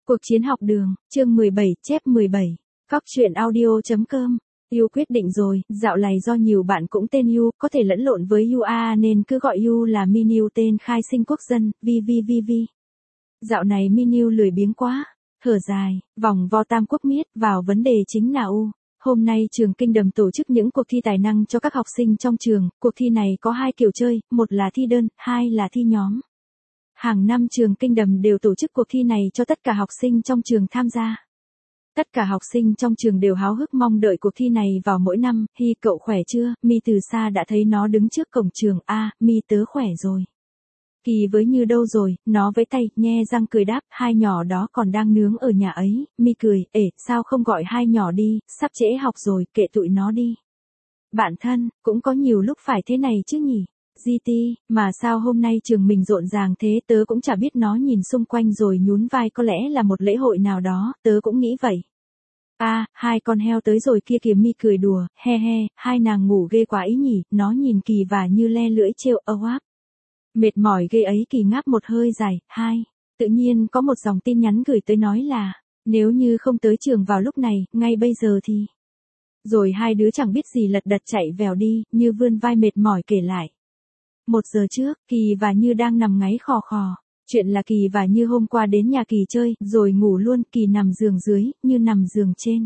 Cuộc chiến học đường, chương 17, chép 17. Cóc truyện audio.com. Yu quyết định rồi, dạo này do nhiều bạn cũng tên Yu, có thể lẫn lộn với Ua nên cứ gọi Yu là Miniu, tên khai sinh quốc dân, VVVV. Dạo này Miniu lười biếng quá, thở dài, vòng vo tam quốc miết, vào vấn đề chính là U. Hôm nay trường Kingdom tổ chức những cuộc thi tài năng cho các học sinh trong trường, cuộc thi này có hai kiểu chơi, một là thi đơn, hai là thi nhóm. Hàng năm trường Kingdom đều tổ chức cuộc thi này cho tất cả học sinh trong trường tham gia. Tất cả học sinh trong trường đều háo hức mong đợi cuộc thi này vào mỗi năm. Hi, cậu khỏe chưa? Mi từ xa đã thấy nó đứng trước cổng trường. Mi tớ khỏe rồi. Kỳ với Như đâu rồi? Nó với tay, nhe răng cười đáp, hai nhỏ đó còn đang nướng ở nhà ấy. Mi cười, sao không gọi hai nhỏ đi, sắp trễ học rồi, kệ tụi nó đi. Bạn thân, cũng có nhiều lúc phải thế này chứ nhỉ? GT, mà sao hôm nay trường mình rộn ràng thế, tớ cũng chả biết. Nó nhìn xung quanh rồi nhún vai, có lẽ là một lễ hội nào đó, tớ cũng nghĩ vậy. Hai con heo tới rồi kia kìa. Mi cười đùa, he, hai nàng ngủ ghê quá ý nhỉ. Nó nhìn Kỳ và Như le lưỡi trêu, mệt mỏi ghê ấy. Kỳ ngáp một hơi dài. Tự nhiên có một dòng tin nhắn gửi tới nói là, nếu như không tới trường vào lúc này, ngay bây giờ thì... Rồi hai đứa chẳng biết gì lật đật chạy vèo đi. Như vươn vai mệt mỏi kể lại. 1 giờ trước, Kỳ và Như đang nằm ngáy khò khò. Chuyện là Kỳ và Như hôm qua đến nhà Kỳ chơi, rồi ngủ luôn. Kỳ nằm giường dưới, Như nằm giường trên.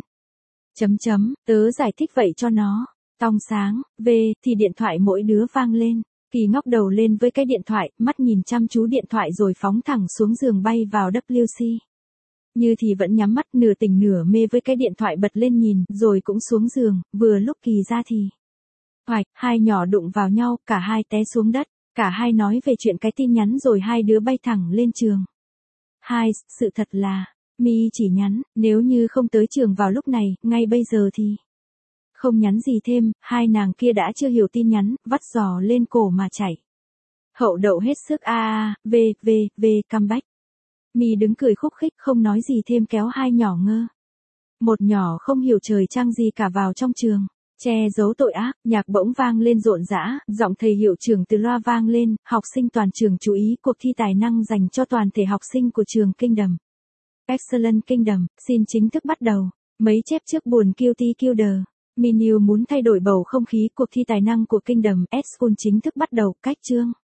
Tớ giải thích vậy cho nó. Tong sáng, thì điện thoại mỗi đứa vang lên. Kỳ ngóc đầu lên với cái điện thoại, mắt nhìn chăm chú điện thoại rồi phóng thẳng xuống giường bay vào WC. Như thì vẫn nhắm mắt nửa tỉnh nửa mê với cái điện thoại, bật lên nhìn, rồi cũng xuống giường. Vừa lúc Kỳ ra thì... hai nhỏ đụng vào nhau, cả hai té xuống đất, cả hai nói về chuyện cái tin nhắn rồi hai đứa bay thẳng lên trường. Sự thật là, Mi chỉ nhắn, nếu như không tới trường vào lúc này, ngay bây giờ thì... Không nhắn gì thêm, hai nàng kia đã chưa hiểu tin nhắn, vắt giò lên cổ mà chạy. Hậu đậu hết sức comeback. Mi đứng cười khúc khích không nói gì thêm, kéo hai nhỏ ngơ. Một nhỏ không hiểu trời trăng gì cả vào trong trường. Che giấu tội ác, nhạc bỗng vang lên rộn rã, giọng thầy hiệu trưởng từ loa vang lên, học sinh toàn trường chú ý, cuộc thi tài năng dành cho toàn thể học sinh của trường Kingdom. Excellent Kingdom, xin chính thức bắt đầu. Mấy chép trước buồn guilty killer. Miniu muốn thay đổi bầu không khí, cuộc thi tài năng của Kingdom S School chính thức bắt đầu, cách chương.